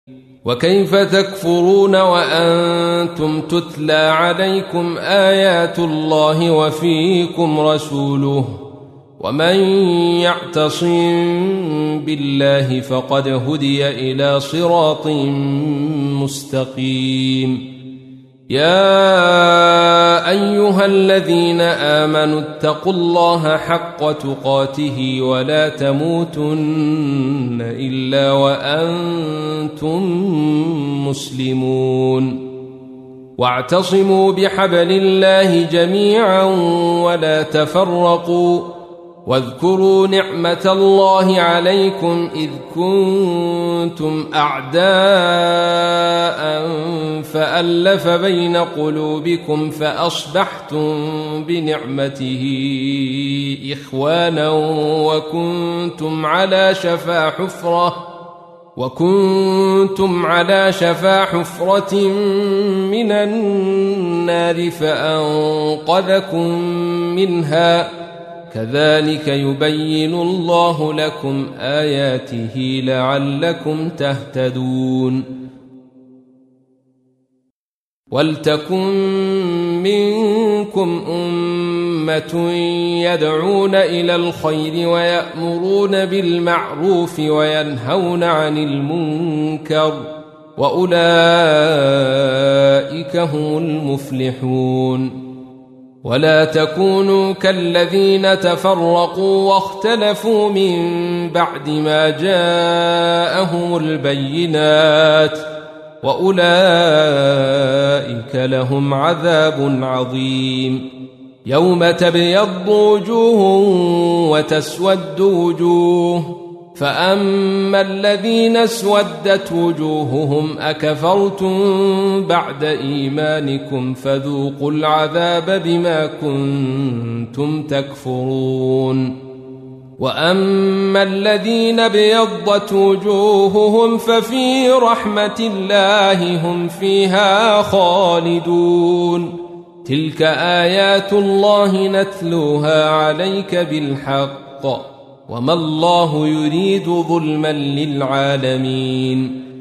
وكيف تكفرون وأنتم تتلى عليكم آيات الله وفيكم رسوله ومن يعتصم بالله فقد هدي إلى صراط مستقيم. يا أيها الذين آمنوا اتقوا الله حق تقاته ولا تموتن إلا وأنتم مسلمون. واعتصموا بحبل الله جميعا ولا تفرقوا واذكروا نعمة الله عليكم إذ كنتم أعداء فألف بين قلوبكم فأصبحتم بنعمته إخوانا وكنتم على شفا حفرة من النار فأنقذكم منها كذلك يبين الله لكم آياته لعلكم تهتدون. ولتكن منكم أمة يدعون إلى الخير ويأمرون بالمعروف وينهون عن المنكر وأولئك هم المفلحون. ولا تكونوا كالذين تفرقوا واختلفوا من بعد ما جاءهم البينات وأولئك لهم عذاب عظيم. يوم تبيض وجوه وتسود وجوه فأما الذين اسودت وجوههم أكفرتم بعد إيمانكم فذوقوا العذاب بما كنتم تكفرون. وأما الذين ابيضت وجوههم ففي رحمة الله هم فيها خالدون. تلك آيات الله نتلوها عليك بالحق وما الله يريد ظلما للعالمين.